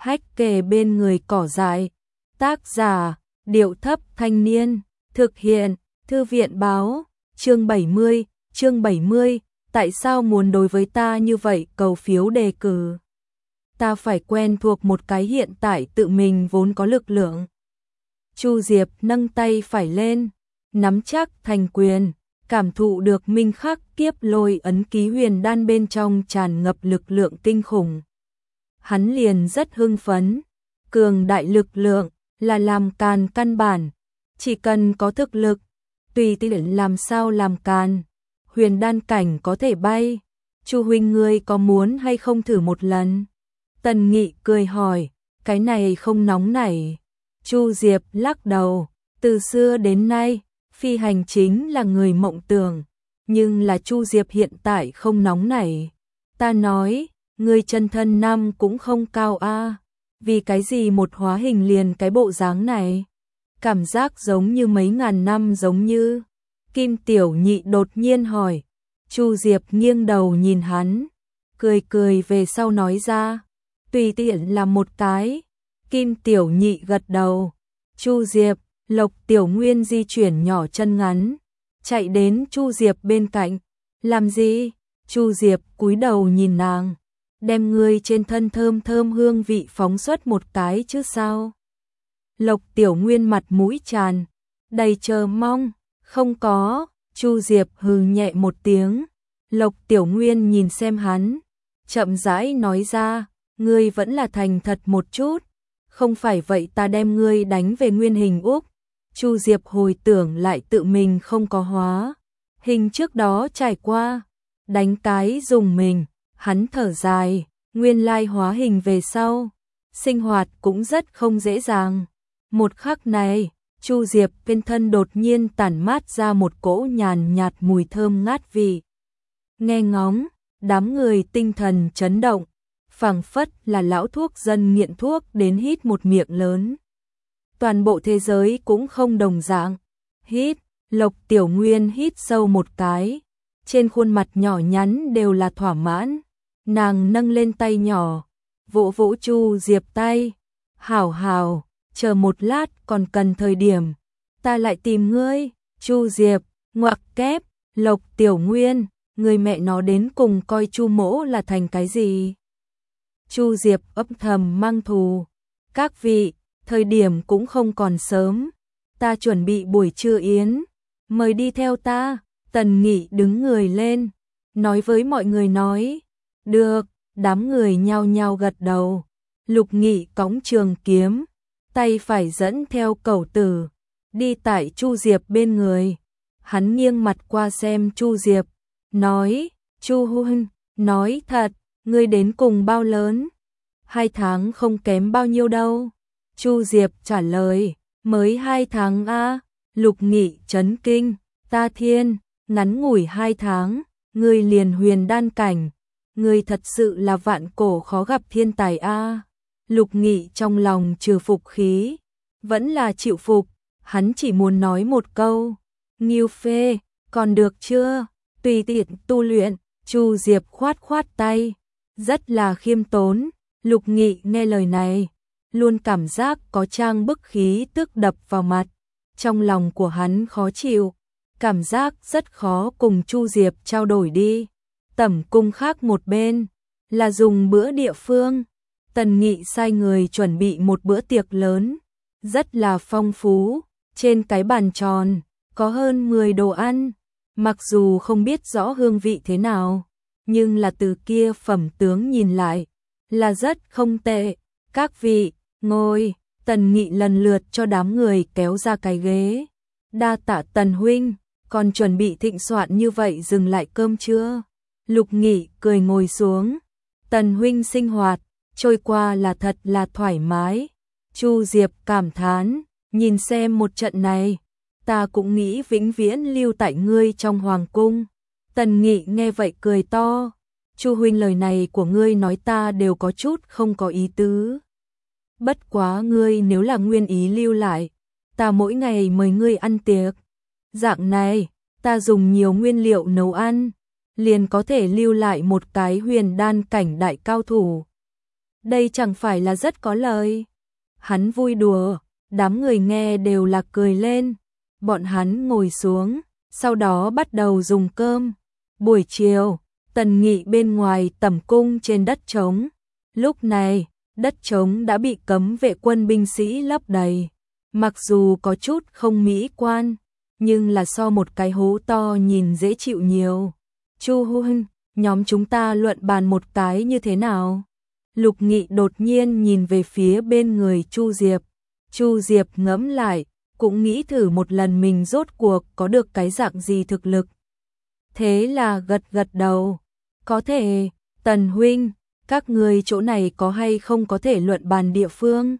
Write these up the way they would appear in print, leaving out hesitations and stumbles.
hách kề bên người cỏ dại. Tác giả, Điệu Thấp Thanh Niên, thực hiện, Thư viện Báo, chương 70, tại sao muốn đối với ta như vậy, cầu phiếu đề cử. Ta phải quen thuộc một cái hiện tại tự mình vốn có lực lượng. Chu Diệp nâng tay phải lên, nắm chắc thành quyền, cảm thụ được minh khắc kiếp lôi ấn ký huyền đan bên trong tràn ngập lực lượng kinh khủng. Hắn liền rất hưng phấn, cường đại lực lượng là làm càn căn bản, chỉ cần có thực lực, tùy tiện làm sao làm càn, huyền đan cảnh có thể bay. Chu huynh ngươi có muốn hay không thử một lần? Tần Nghị cười hỏi, cái này không nóng nảy. Chu Diệp lắc đầu, từ xưa đến nay, phi hành chính là người mộng tưởng, nhưng là Chu Diệp hiện tại không nóng nảy. Ta nói, ngươi chân thân năm cũng không cao a, vì cái gì một hóa hình liền cái bộ dáng này? Cảm giác giống như mấy ngàn năm giống như. Kim Tiểu Nhị đột nhiên hỏi. Chu Diệp nghiêng đầu nhìn hắn, cười cười về sau nói ra, tùy tiện làm một cái. Kim Tiểu Nhị gật đầu. Chu Diệp, Lộc Tiểu Nguyên di chuyển nhỏ chân ngắn, chạy đến Chu Diệp bên cạnh. Làm gì? Chu Diệp cúi đầu nhìn nàng, đem ngươi trên thân thơm thơm hương vị phóng xuất một cái chứ sao? Lộc Tiểu Nguyên mặt mũi tràn đầy chờ mong. Không có. Chu Diệp hừ nhẹ một tiếng. Lộc Tiểu Nguyên nhìn xem hắn, chậm rãi nói ra, ngươi vẫn là thành thật một chút, không phải vậy ta đem ngươi đánh về nguyên hình Úc. Chu Diệp hồi tưởng lại tự mình không có hóa hình trước đó trải qua, đánh cái dùng mình, hắn thở dài, nguyên lai hóa hình về sau, sinh hoạt cũng rất không dễ dàng. Một khắc này, Chu Diệp bên thân đột nhiên tản mát ra một cỗ nhàn nhạt mùi thơm ngát vị. Nghe ngóng, đám người tinh thần chấn động, phảng phất là lão thuốc dân nghiện thuốc đến hít một miệng lớn. Toàn bộ thế giới cũng không đồng dạng. Hít, Lộc Tiểu Nguyên hít sâu một cái, trên khuôn mặt nhỏ nhắn đều là thỏa mãn. Nàng nâng lên tay nhỏ, vỗ vỗ Chu Diệp tay. Hảo hảo, chờ một lát, còn cần thời điểm, ta lại tìm ngươi. Chu Diệp, ngoặc kép, Lộc Tiểu Nguyên, người mẹ nó đến cùng coi Chu mỗ là thành cái gì? Chu Diệp âm thầm mang thù. Các vị, thời điểm cũng không còn sớm, ta chuẩn bị buổi trưa yến, mời đi theo ta. Tần Nghị đứng người lên, nói với mọi người nói, được. Đám người nhao nhao gật đầu. Lục Nghị cõng trường kiếm, tay phải dẫn theo cẩu tử, đi tại Chu Diệp bên người. Hắn nghiêng mặt qua xem Chu Diệp, nói, Chu huynh, nói thật, ngươi đến cùng bao lớn? 2 tháng không kém bao nhiêu đâu. Chu Diệp trả lời, mới 2 tháng a. Lục Nghị chấn kinh, ta thiên, ngắn ngủi 2 tháng, ngươi liền huyền đan cảnh, ngươi thật sự là vạn cổ khó gặp thiên tài a. Lục Nghị trong lòng trừ phục khí, vẫn là chịu phục, hắn chỉ muốn nói một câu, Nghiêu phê, còn được chưa, tùy tiện tu luyện. Chu Diệp khoát khoát tay, rất là khiêm tốn. Lục Nghị nghe lời này, luôn cảm giác có trang bức khí tức đập vào mặt, trong lòng của hắn khó chịu, cảm giác rất khó cùng Chu Diệp trao đổi đi. Tẩm cung khác một bên, là dùng bữa địa phương. Tần Nghị sai người chuẩn bị một bữa tiệc lớn, rất là phong phú. Trên cái bàn tròn, có hơn 10 đồ ăn, mặc dù không biết rõ hương vị thế nào, nhưng là từ kia phẩm tướng nhìn lại, là rất không tệ. Các vị, ngồi. Tần Nghị lần lượt cho đám người kéo ra cái ghế. Đa tạ Tần huynh, còn chuẩn bị thịnh soạn như vậy dừng lại cơm chưa? Lục Nghị cười ngồi xuống. Tần huynh sinh hoạt trôi qua là thật là thoải mái. Chu Diệp cảm thán, nhìn xem một trận này, ta cũng nghĩ vĩnh viễn lưu tại ngươi trong hoàng cung. Tần Nghị nghe vậy cười to, Chu huynh lời này của ngươi nói ta đều có chút không có ý tứ. Bất quá ngươi nếu là nguyên ý lưu lại, ta mỗi ngày mời ngươi ăn tiệc. Dạng này, ta dùng nhiều nguyên liệu nấu ăn, liền có thể lưu lại một cái huyền đan cảnh đại cao thủ. đây chẳng phải là rất có lời. Hắn vui đùa, đám người nghe đều là cười lên. Bọn hắn ngồi xuống, sau đó bắt đầu dùng cơm. Buổi chiều, Tần Nghị bên ngoài tẩm cung trên đất trống. Lúc này, đất trống đã bị cấm vệ quân binh sĩ lấp đầy. Mặc dù có chút không mỹ quan, nhưng là so một cái hố to nhìn dễ chịu nhiều. Chu Hun, nhóm chúng ta luận bàn một cái như thế nào? Lục Nghị đột nhiên nhìn về phía bên người Chu Diệp. Chu Diệp ngẫm lại, cũng nghĩ thử một lần mình rốt cuộc có được cái dạng gì thực lực. Thế là gật gật đầu. Có thể, Tần huynh, các người chỗ này có hay không có thể luận bàn địa phương?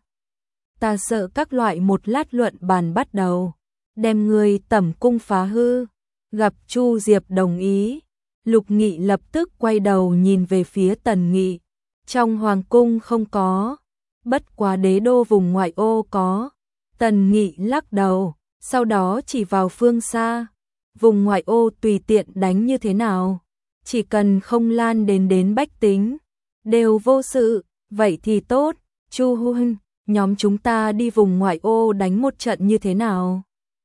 Ta sợ các loại một lát luận bàn bắt đầu, đem người tẩm cung phá hư. Gặp Chu Diệp đồng ý, Lục Nghị lập tức quay đầu nhìn về phía Tần Nghị. Trong hoàng cung không có, bất quá đế đô vùng ngoại ô có. Tần Nghị lắc đầu, sau đó chỉ vào phương xa. Vùng ngoại ô tùy tiện đánh như thế nào, chỉ cần không lan đến bách tính, đều vô sự, vậy thì tốt. Chu Hun, nhóm chúng ta đi vùng ngoại ô đánh một trận như thế nào?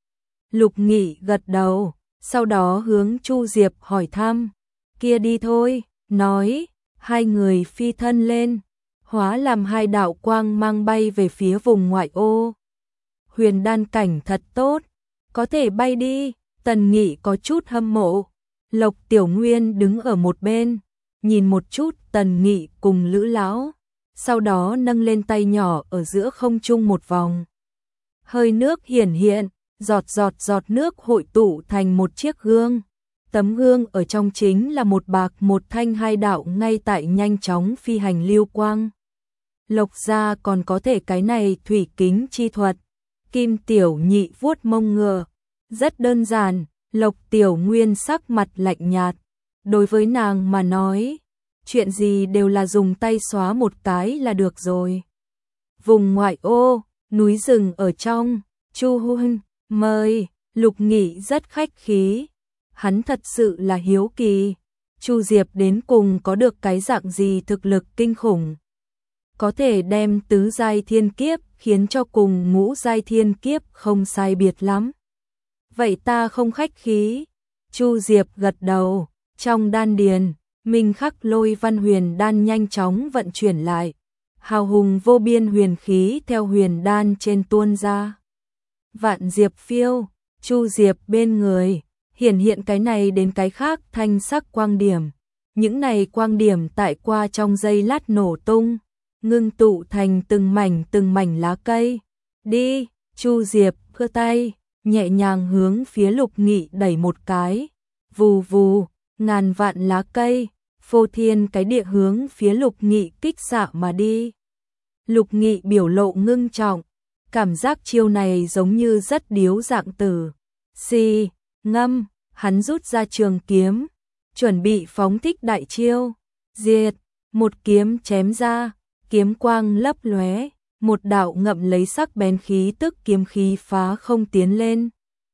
Lục Nghị gật đầu, sau đó hướng Chu Diệp hỏi thăm. Kia đi thôi, nói, hai người phi thân lên, hóa làm hai đạo quang mang bay về phía vùng ngoại ô. Huyền đan cảnh thật tốt, có thể bay đi. Tần Nghị có chút hâm mộ. Lộc Tiểu Nguyên đứng ở một bên, nhìn một chút Tần Nghị cùng Lữ lão, sau đó nâng lên tay nhỏ ở giữa không trung một vòng. Hơi nước hiển hiện, giọt giọt nước hội tụ thành một chiếc gương. Tấm gương ở trong chính là một bạc một thanh hai đạo ngay tại nhanh chóng phi hành lưu quang. Lộc gia còn có thể cái này thủy kính chi thuật. Kim Tiểu Nhị vuốt mông ngựa. Rất đơn giản, Lộc Tiểu Nguyên sắc mặt lạnh nhạt. Đối với nàng mà nói, chuyện gì đều là dùng tay xóa một cái là được rồi. Vùng ngoại ô, núi rừng ở trong, Chu Hun, mời. Lục Nghị rất khách khí. Hắn thật sự là hiếu kỳ. Chu Diệp đến cùng có được cái dạng gì thực lực kinh khủng. Có thể đem tứ giai thiên kiếp khiến cho cùng ngũ giai thiên kiếp không sai biệt lắm. Vậy ta không khách khí. Chu Diệp gật đầu, trong đan điền, minh khắc lôi văn huyền đan nhanh chóng vận chuyển lại. Hào hùng vô biên huyền khí theo huyền đan trên tuôn ra. Vạn diệp phiêu, Chu Diệp bên người, hiển hiện cái này đến cái khác thanh sắc quang điểm. Những này quang điểm tại qua trong giây lát nổ tung, ngưng tụ thành từng mảnh lá cây. Đi, Chu Diệp khơ tay, nhẹ nhàng hướng phía Lục Nghị đẩy một cái. Vù vù, ngàn vạn lá cây, phô thiên cái địa hướng phía Lục Nghị kích xạ mà đi. Lục Nghị biểu lộ ngưng trọng, cảm giác chiêu này giống như rất điếu dạng tử. Xì, ngâm, hắn rút ra trường kiếm, chuẩn bị phóng thích đại chiêu. Diệt, một kiếm chém ra, kiếm quang lấp lóe, một đạo ngậm lấy sắc bén khí tức kiếm khí phá không tiến lên.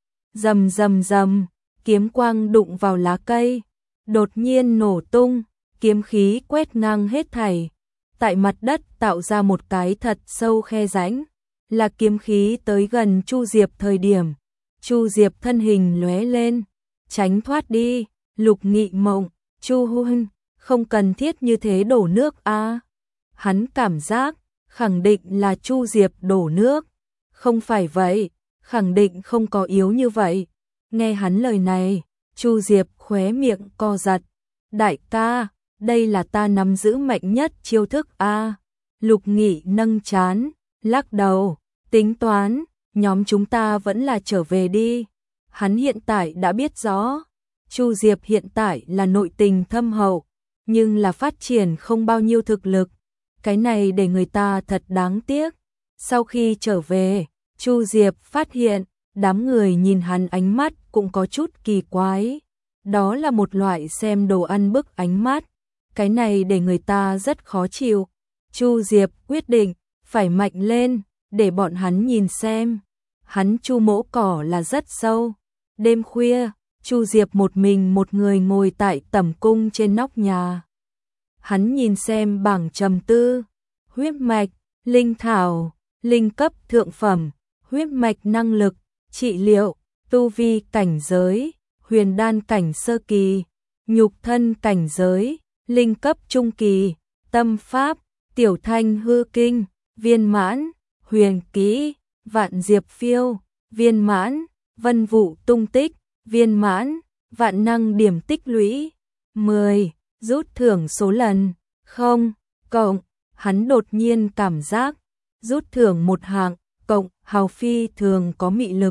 Rầm rầm rầm, kiếm quang đụng vào lá cây, đột nhiên nổ tung, kiếm khí quét ngang hết thảy. Tại mặt đất tạo ra một cái thật sâu khe rãnh, là kiếm khí tới gần Chu Diệp thời điểm. Chu Diệp thân hình lóe lên, tránh thoát đi. Lục Nghị mộng, Chu Hun, không cần thiết như thế đổ nước a. Hắn cảm giác, khẳng định là Chu Diệp đổ nước. Không phải vậy, khẳng định không có yếu như vậy. Nghe hắn lời này, Chu Diệp khóe miệng co giật. Đại ca, đây là ta nắm giữ mạnh nhất chiêu thức a. Lục Nghị nâng trán, lắc đầu, tính toán, nhóm chúng ta vẫn là trở về đi. Hắn hiện tại đã biết rõ, Chu Diệp hiện tại là nội tình thâm hậu, nhưng là phát triển không bao nhiêu thực lực. Cái này để người ta thật đáng tiếc. Sau khi trở về, Chu Diệp phát hiện, đám người nhìn hắn ánh mắt cũng có chút kỳ quái. Đó là một loại xem đồ ăn bức ánh mắt. Cái này để người ta rất khó chịu. Chu Diệp quyết định, phải mạnh lên, để bọn hắn nhìn xem. Hắn Chu mỗ cỏ là rất sâu. Đêm khuya, Chu Diệp một mình một người ngồi tại tẩm cung trên nóc nhà. Hắn nhìn xem bảng trầm tư, huyết mạch, linh thảo, linh cấp thượng phẩm, huyết mạch năng lực, trị liệu, tu vi cảnh giới, huyền đan cảnh sơ kỳ, nhục thân cảnh giới, linh cấp trung kỳ, tâm pháp, tiểu thanh hư kinh, viên mãn, huyền kỹ, vạn diệp phiêu, viên mãn, vân vụ tung tích, viên mãn, vạn năng điểm tích lũy, 10, rút thưởng số lần, 0, cộng, hắn đột nhiên cảm giác, rút thưởng một hạng, cộng, hào phi thường có mị lực.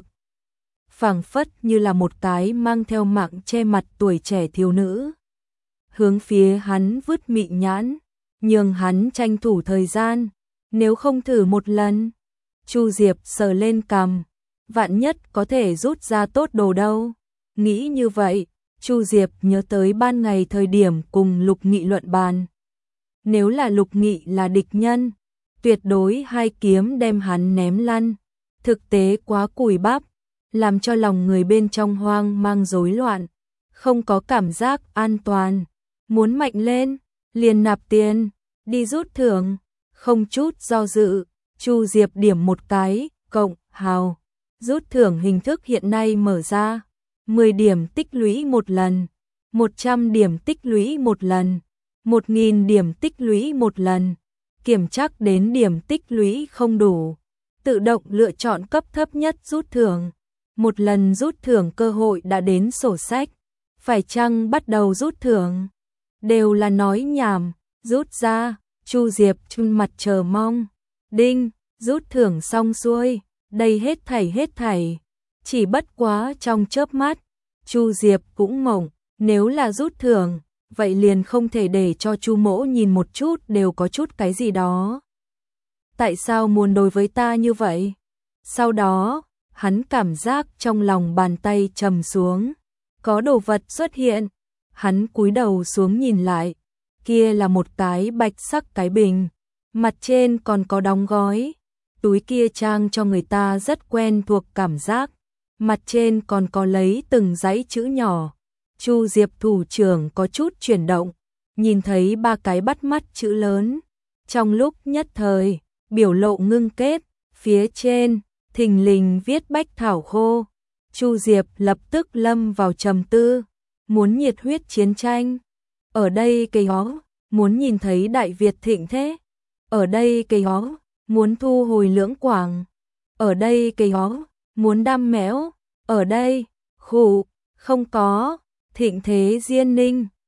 Phảng phất như là một cái mang theo mạng che mặt tuổi trẻ thiếu nữ. Hướng phía hắn vứt mị nhãn, nhường hắn tranh thủ thời gian, nếu không thử một lần. Chu Diệp sờ lên cằm, vạn nhất có thể rút ra tốt đồ đâu. Nghĩ như vậy, Chu Diệp nhớ tới ban ngày thời điểm cùng Lục Nghị luận bàn. Nếu là Lục Nghị là địch nhân, tuyệt đối hai kiếm đem hắn ném lăn. Thực tế quá cùi bắp, làm cho lòng người bên trong hoang mang rối loạn, không có cảm giác an toàn. Muốn mạnh lên, liền nạp tiền, đi rút thưởng, không chút do dự, Chu Diệp điểm một cái, cộng, hào. Rút thưởng hình thức hiện nay mở ra, 10 điểm tích lũy một lần, 100 điểm tích lũy một lần, 1000 điểm tích lũy một lần. Kiểm chắc đến điểm tích lũy không đủ, tự động lựa chọn cấp thấp nhất rút thưởng. Một lần rút thưởng cơ hội đã đến sổ sách, phải chăng bắt đầu rút thưởng? Đều là nói nhảm, rút ra, Chu Diệp chun mặt chờ mong. Đinh, rút thưởng xong xuôi, đây hết thảy. Chỉ bất quá trong chớp mắt, Chu Diệp cũng mộng, nếu là rút thưởng, vậy liền không thể để cho Chu Mỗ nhìn một chút đều có chút cái gì đó. Tại sao muốn đối với ta như vậy? Sau đó, hắn cảm giác trong lòng bàn tay trầm xuống, có đồ vật xuất hiện. Hắn cúi đầu xuống nhìn lại, kia là một cái bạch sắc cái bình, mặt trên còn có đóng gói. Túi kia trang cho người ta rất quen thuộc cảm giác, mặt trên còn có lấy từng dãy chữ nhỏ. Chu Diệp thủ trưởng có chút chuyển động, nhìn thấy 3 cái bắt mắt chữ lớn. Trong lúc nhất thời, biểu lộ ngưng kết, phía trên, thình lình viết bách thảo khô. Chu Diệp lập tức lâm vào trầm tư, muốn nhiệt huyết chiến tranh. Ở đây cây ó, muốn nhìn thấy Đại Việt thịnh thế. Ở đây cây ó, muốn thu hồi Lưỡng Quảng. Ở đây cây ó, muốn đam mẽo. Ở đây, khụ, không có, thịnh thế Diên Ninh.